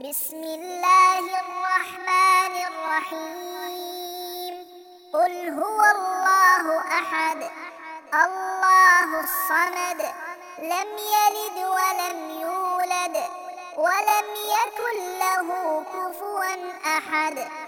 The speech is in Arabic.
بسم الله الرحمن الرحيم. قل هو الله أحد الله الصمد لم يلد ولم يولد ولم يكن له كفوا أحد.